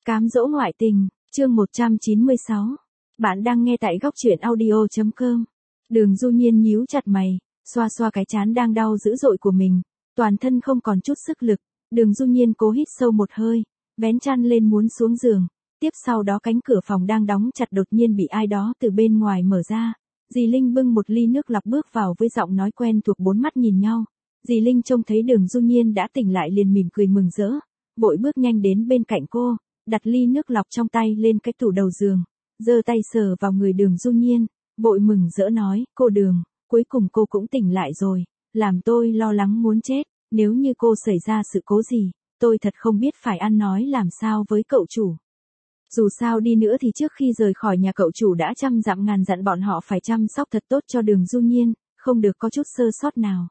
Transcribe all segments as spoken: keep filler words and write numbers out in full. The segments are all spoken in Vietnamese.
Cám dỗ ngoại tình, chương một trăm chín mươi sáu. Bạn đang nghe tại góc truyện audio chấm com. Đường Du Nhiên nhíu chặt mày, xoa xoa cái trán đang đau dữ dội của mình, toàn thân không còn chút sức lực. Đường Du Nhiên cố hít sâu một hơi, vén chăn lên muốn xuống giường. Tiếp sau đó cánh cửa phòng đang đóng chặt đột nhiên bị ai đó từ bên ngoài mở ra. Dì Linh bưng một ly nước lọc bước vào với giọng nói quen thuộc, bốn mắt nhìn nhau. Dì Linh trông thấy Đường Du Nhiên đã tỉnh lại liền mỉm cười mừng rỡ, vội bước nhanh đến bên cạnh cô, đặt ly nước lọc trong tay lên cái tủ đầu giường, giơ tay sờ vào người Đường Du Nhiên, vội mừng rỡ nói, cô Đường, cuối cùng cô cũng tỉnh lại rồi, làm tôi lo lắng muốn chết, nếu như cô xảy ra sự cố gì, tôi thật không biết phải ăn nói làm sao với cậu chủ. Dù sao đi nữa thì trước khi rời khỏi nhà cậu chủ đã trăm dặm ngàn dặn bọn họ phải chăm sóc thật tốt cho Đường Du Nhiên, không được có chút sơ sót nào.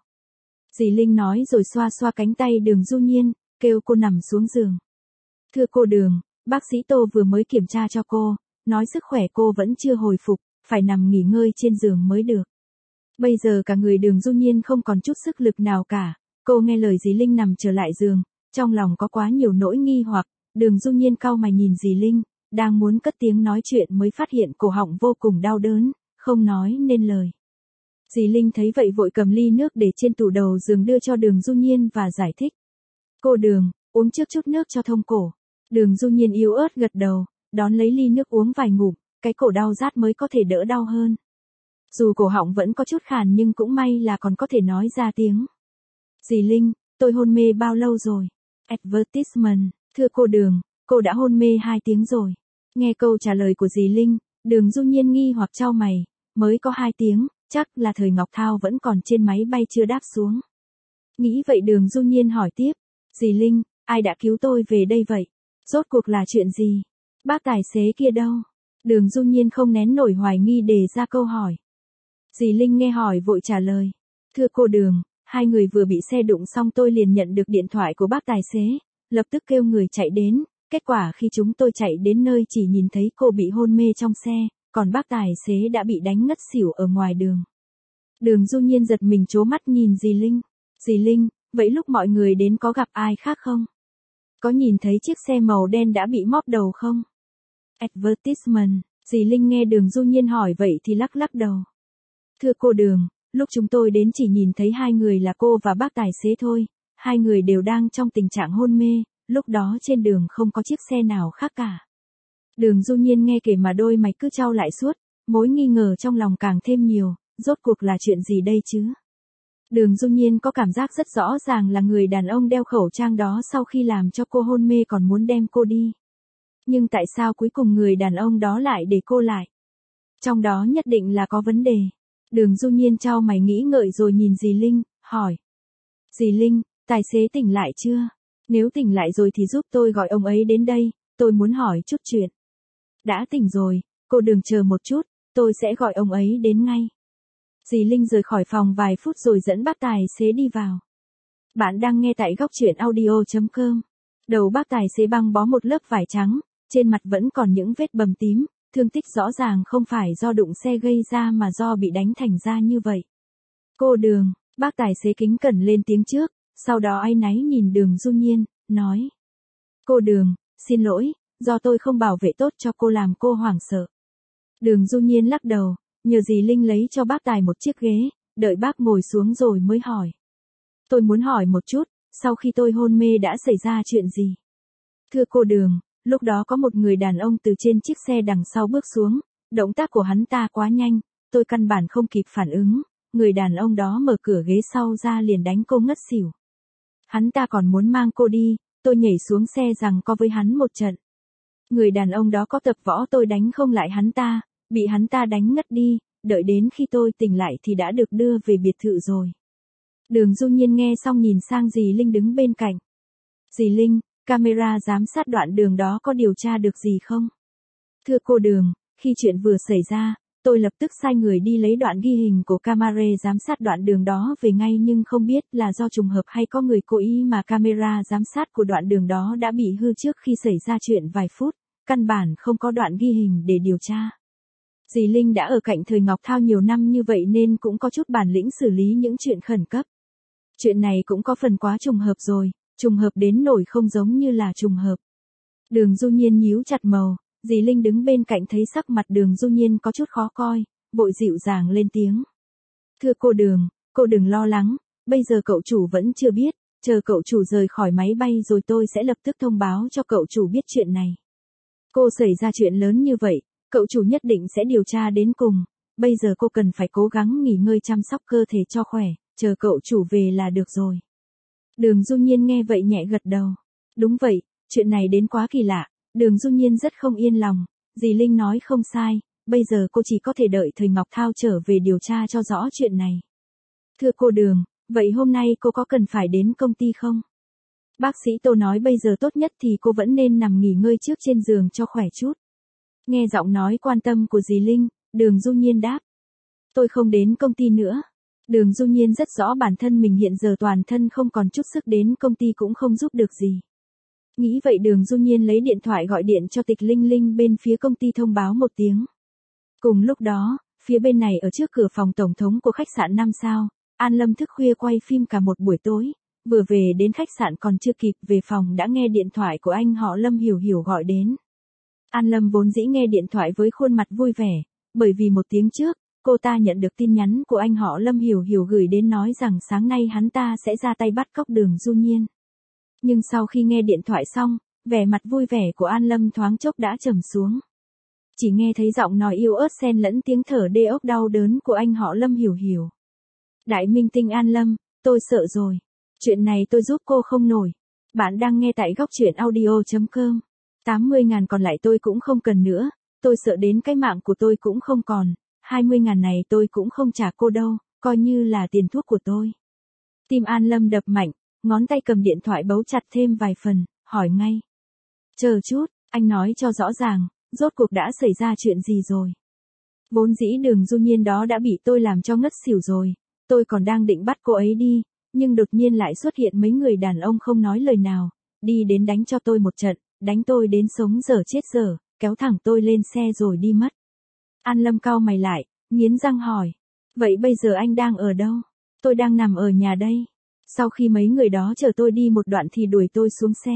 Dì Linh nói rồi xoa xoa cánh tay Đường Du Nhiên, kêu cô nằm xuống giường. Thưa cô Đường, bác sĩ Tô vừa mới kiểm tra cho cô, nói sức khỏe cô vẫn chưa hồi phục, phải nằm nghỉ ngơi trên giường mới được. Bây giờ cả người Đường Du Nhiên không còn chút sức lực nào cả, cô nghe lời dì Linh nằm trở lại giường, trong lòng có quá nhiều nỗi nghi hoặc. Đường Du Nhiên cau mày nhìn dì Linh, đang muốn cất tiếng nói chuyện mới phát hiện cổ họng vô cùng đau đớn, không nói nên lời. Dì Linh thấy vậy vội cầm ly nước để trên tủ đầu giường đưa cho Đường Du Nhiên và giải thích. Cô Đường, uống trước chút nước cho thông cổ. Đường Du Nhiên yếu ớt gật đầu, đón lấy ly nước uống vài ngụm, cái cổ đau rát mới có thể đỡ đau hơn. Dù cổ họng vẫn có chút khàn nhưng cũng may là còn có thể nói ra tiếng. Dì Linh, tôi hôn mê bao lâu rồi? Advertisement, thưa cô Đường, cô đã hôn mê hai tiếng rồi. Nghe câu trả lời của dì Linh, Đường Du Nhiên nghi hoặc chau mày, mới có hai tiếng, chắc là thời Ngọc Thao vẫn còn trên máy bay chưa đáp xuống. Nghĩ vậy Đường Du Nhiên hỏi tiếp, dì Linh, ai đã cứu tôi về đây vậy? Rốt cuộc là chuyện gì? Bác tài xế kia đâu? Đường Du Nhiên không nén nổi hoài nghi đề ra câu hỏi. Dì Linh nghe hỏi vội trả lời. Thưa cô Đường, hai người vừa bị xe đụng xong tôi liền nhận được điện thoại của bác tài xế, lập tức kêu người chạy đến, kết quả khi chúng tôi chạy đến nơi chỉ nhìn thấy cô bị hôn mê trong xe, còn bác tài xế đã bị đánh ngất xỉu ở ngoài đường. Đường Du Nhiên giật mình trố mắt nhìn dì Linh. Dì Linh, vậy lúc mọi người đến có gặp ai khác không? Có nhìn thấy chiếc xe màu đen đã bị móp đầu không? Advertisement, dì Linh nghe Đường Du Nhiên hỏi vậy thì lắc lắc đầu. Thưa cô Đường, lúc chúng tôi đến chỉ nhìn thấy hai người là cô và bác tài xế thôi, hai người đều đang trong tình trạng hôn mê, lúc đó trên đường không có chiếc xe nào khác cả. Đường Du Nhiên nghe kể mà đôi mày cứ chau lại suốt, mối nghi ngờ trong lòng càng thêm nhiều, rốt cuộc là chuyện gì đây chứ? Đường Du Nhiên có cảm giác rất rõ ràng là người đàn ông đeo khẩu trang đó sau khi làm cho cô hôn mê còn muốn đem cô đi. Nhưng tại sao cuối cùng người đàn ông đó lại để cô lại? Trong đó nhất định là có vấn đề. Đường Du Nhiên chau mày nghĩ ngợi rồi nhìn dì Linh, hỏi. Dì Linh, tài xế tỉnh lại chưa? Nếu tỉnh lại rồi thì giúp tôi gọi ông ấy đến đây, tôi muốn hỏi chút chuyện. Đã tỉnh rồi, cô Đường chờ một chút, tôi sẽ gọi ông ấy đến ngay. Dì Linh rời khỏi phòng vài phút rồi dẫn bác tài xế đi vào. Bạn đang nghe tại góc truyện audio chấm com. Đầu bác tài xế băng bó một lớp vải trắng, trên mặt vẫn còn những vết bầm tím, thương tích rõ ràng không phải do đụng xe gây ra mà do bị đánh thành ra như vậy. Cô Đường, bác tài xế kính cẩn lên tiếng trước, sau đó áy náy nhìn Đường Du Nhiên, nói. Cô Đường, xin lỗi, do tôi không bảo vệ tốt cho cô làm cô hoảng sợ. Đường Du Nhiên lắc đầu, nhờ dì Linh lấy cho bác tài một chiếc ghế, đợi bác ngồi xuống rồi mới hỏi. Tôi muốn hỏi một chút, sau khi tôi hôn mê đã xảy ra chuyện gì? Thưa cô Đường, lúc đó có một người đàn ông từ trên chiếc xe đằng sau bước xuống, động tác của hắn ta quá nhanh, tôi căn bản không kịp phản ứng, người đàn ông đó mở cửa ghế sau ra liền đánh cô ngất xỉu. Hắn ta còn muốn mang cô đi, tôi nhảy xuống xe giằng co với hắn một trận. Người đàn ông đó có tập võ, tôi đánh không lại hắn ta, bị hắn ta đánh ngất đi, đợi đến khi tôi tỉnh lại thì đã được đưa về biệt thự rồi. Đường Du Nhiên nghe xong nhìn sang dì Linh đứng bên cạnh. Dì Linh, camera giám sát đoạn đường đó có điều tra được gì không? Thưa cô Đường, khi chuyện vừa xảy ra, tôi lập tức sai người đi lấy đoạn ghi hình của camera giám sát đoạn đường đó về ngay, nhưng không biết là do trùng hợp hay có người cố ý mà camera giám sát của đoạn đường đó đã bị hư trước khi xảy ra chuyện vài phút, căn bản không có đoạn ghi hình để điều tra. Dì Linh đã ở cạnh thời Ngọc Thao nhiều năm như vậy nên cũng có chút bản lĩnh xử lý những chuyện khẩn cấp. Chuyện này cũng có phần quá trùng hợp rồi, trùng hợp đến nổi không giống như là trùng hợp. Đường Du Nhiên nhíu chặt màu, dì Linh đứng bên cạnh thấy sắc mặt Đường Du Nhiên có chút khó coi, vội dịu dàng lên tiếng. Thưa cô Đường, cô đừng lo lắng, bây giờ cậu chủ vẫn chưa biết, chờ cậu chủ rời khỏi máy bay rồi tôi sẽ lập tức thông báo cho cậu chủ biết chuyện này. Cô xảy ra chuyện lớn như vậy, cậu chủ nhất định sẽ điều tra đến cùng, bây giờ cô cần phải cố gắng nghỉ ngơi chăm sóc cơ thể cho khỏe, chờ cậu chủ về là được rồi. Đường Du Nhiên nghe vậy nhẹ gật đầu. Đúng vậy, chuyện này đến quá kỳ lạ, Đường Du Nhiên rất không yên lòng, dì Linh nói không sai, bây giờ cô chỉ có thể đợi thời Ngọc Thao trở về điều tra cho rõ chuyện này. Thưa cô Đường, vậy hôm nay cô có cần phải đến công ty không? Bác sĩ Tô nói bây giờ tốt nhất thì cô vẫn nên nằm nghỉ ngơi trước trên giường cho khỏe chút. Nghe giọng nói quan tâm của dì Linh, Đường Du Nhiên đáp. Tôi không đến công ty nữa. Đường Du Nhiên rất rõ bản thân mình hiện giờ toàn thân không còn chút sức đến công ty cũng không giúp được gì. Nghĩ vậy Đường Du Nhiên lấy điện thoại gọi điện cho Tịch Linh Linh bên phía công ty thông báo một tiếng. Cùng lúc đó, phía bên này ở trước cửa phòng tổng thống của khách sạn năm sao, An Lâm thức khuya quay phim cả một buổi tối, vừa về đến khách sạn còn chưa kịp về phòng đã nghe điện thoại của anh họ Lâm Hiểu Hiểu gọi đến. An Lâm vốn dĩ nghe điện thoại với khuôn mặt vui vẻ, bởi vì một tiếng trước, cô ta nhận được tin nhắn của anh họ Lâm Hiểu Hiểu gửi đến nói rằng sáng nay hắn ta sẽ ra tay bắt cóc Đường Du Nhiên. Nhưng sau khi nghe điện thoại xong, vẻ mặt vui vẻ của An Lâm thoáng chốc đã trầm xuống. Chỉ nghe thấy giọng nói yếu ớt xen lẫn tiếng thở đê ốc đau đớn của anh họ Lâm Hiểu Hiểu. Đại minh tinh An Lâm, tôi sợ rồi. Chuyện này tôi giúp cô không nổi. Bạn đang nghe tại góc truyện audio chấm com. tám mươi ngàn còn lại tôi cũng không cần nữa. Tôi sợ đến cái mạng của tôi cũng không còn. hai mươi ngàn này tôi cũng không trả cô đâu, coi như là tiền thuốc của tôi. Tim An Lâm đập mạnh, ngón tay cầm điện thoại bấu chặt thêm vài phần, hỏi ngay. Chờ chút, anh nói cho rõ ràng, rốt cuộc đã xảy ra chuyện gì rồi? Vốn dĩ Đường Du Nhiên đó đã bị tôi làm cho ngất xỉu rồi, tôi còn đang định bắt cô ấy đi, nhưng đột nhiên lại xuất hiện mấy người đàn ông không nói lời nào, đi đến đánh cho tôi một trận, đánh tôi đến sống dở chết dở, kéo thẳng tôi lên xe rồi đi mất. An Lâm cau mày lại, nghiến răng hỏi. Vậy bây giờ anh đang ở đâu? Tôi đang nằm ở nhà đây. Sau khi mấy người đó chở tôi đi một đoạn thì đuổi tôi xuống xe.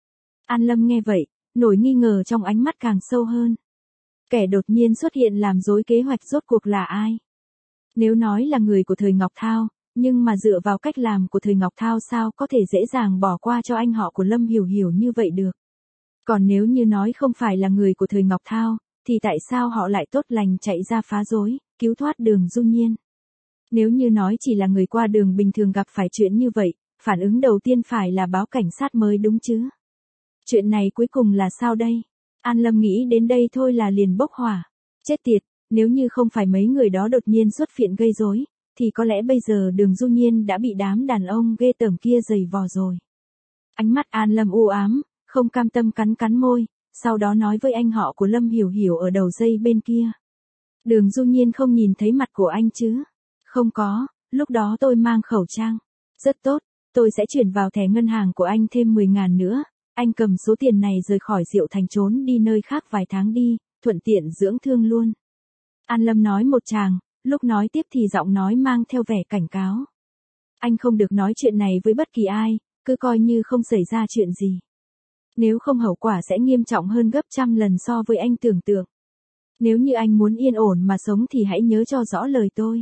An Lâm nghe vậy, nổi nghi ngờ trong ánh mắt càng sâu hơn. Kẻ đột nhiên xuất hiện làm rối kế hoạch rốt cuộc là ai? Nếu nói là người của thời Ngọc Thao, nhưng mà dựa vào cách làm của thời Ngọc Thao sao có thể dễ dàng bỏ qua cho anh họ của Lâm Hiểu Hiểu như vậy được? Còn nếu như nói không phải là người của thời Ngọc Thao, thì tại sao họ lại tốt lành chạy ra phá rối, cứu thoát Đường Du Nhiên? Nếu như nói chỉ là người qua đường bình thường gặp phải chuyện như vậy, phản ứng đầu tiên phải là báo cảnh sát mới đúng chứ. Chuyện này cuối cùng là sao đây? An Lâm nghĩ đến đây thôi là liền bốc hỏa. Chết tiệt, nếu như không phải mấy người đó đột nhiên xuất hiện gây rối, thì có lẽ bây giờ Đường Du Nhiên đã bị đám đàn ông ghê tởm kia giày vò rồi. Ánh mắt An Lâm u ám, không cam tâm cắn cắn môi, sau đó nói với anh họ của Lâm Hiểu Hiểu ở đầu dây bên kia. Đường Du Nhiên không nhìn thấy mặt của anh chứ? Không có, lúc đó tôi mang khẩu trang. Rất tốt, tôi sẽ chuyển vào thẻ ngân hàng của anh thêm mười ngàn nữa. Anh cầm số tiền này rời khỏi Diệu Thành trốn đi nơi khác vài tháng đi, thuận tiện dưỡng thương luôn. An Lâm nói một tràng, lúc nói tiếp thì giọng nói mang theo vẻ cảnh cáo. Anh không được nói chuyện này với bất kỳ ai, cứ coi như không xảy ra chuyện gì. Nếu không hậu quả sẽ nghiêm trọng hơn gấp trăm lần so với anh tưởng tượng. Nếu như anh muốn yên ổn mà sống thì hãy nhớ cho rõ lời tôi.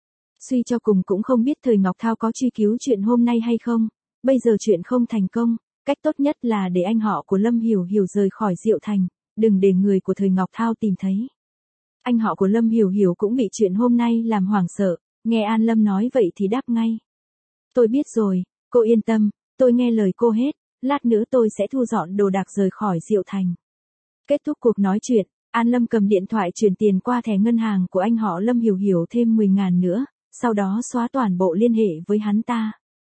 Suy cho cùng cũng không biết thời Ngọc Thao có truy cứu chuyện hôm nay hay không, bây giờ chuyện không thành công, cách tốt nhất là để anh họ của Lâm Hiểu Hiểu rời khỏi Diệu Thành, đừng để người của thời Ngọc Thao tìm thấy. Anh họ của Lâm Hiểu Hiểu cũng bị chuyện hôm nay làm hoảng sợ, nghe An Lâm nói vậy thì đáp ngay. Tôi biết rồi, cô yên tâm, tôi nghe lời cô hết, lát nữa tôi sẽ thu dọn đồ đạc rời khỏi Diệu Thành. Kết thúc cuộc nói chuyện, An Lâm cầm điện thoại chuyển tiền qua thẻ ngân hàng của anh họ Lâm Hiểu Hiểu thêm mười ngàn nữa, sau đó xóa toàn bộ liên hệ với hắn ta.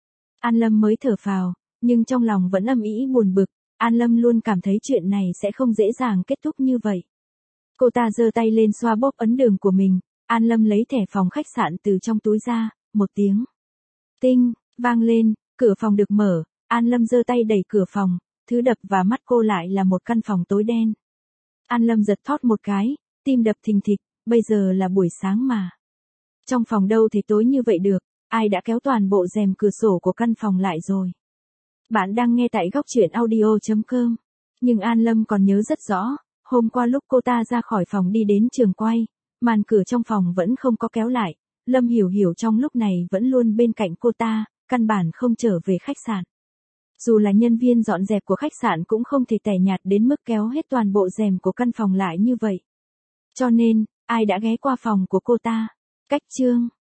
An Lâm mới thở phào, nhưng trong lòng vẫn âm ỉ buồn bực, An Lâm luôn cảm thấy chuyện này sẽ không dễ dàng kết thúc như vậy. Cô ta giơ tay lên xoa bóp ấn đường của mình, An Lâm lấy thẻ phòng khách sạn từ trong túi ra, một tiếng. Tinh, vang lên, cửa phòng được mở, An Lâm giơ tay đẩy cửa phòng, thứ đập vào mắt cô lại là một căn phòng tối đen. An Lâm giật thót một cái, tim đập thình thịch, bây giờ là buổi sáng mà. Trong phòng đâu thể tối như vậy được, ai đã kéo toàn bộ rèm cửa sổ của căn phòng lại rồi. Bạn đang nghe tại góc truyện audio chấm com. Nhưng An Lâm còn nhớ rất rõ, hôm qua lúc cô ta ra khỏi phòng đi đến trường quay, màn cửa trong phòng vẫn không có kéo lại, Lâm Hiểu Hiểu trong lúc này vẫn luôn bên cạnh cô ta, căn bản không trở về khách sạn. Dù là nhân viên dọn dẹp của khách sạn cũng không thể tẻ nhạt đến mức kéo hết toàn bộ rèm của căn phòng lại như vậy. Cho nên, ai đã ghé qua phòng của cô ta? Cách chương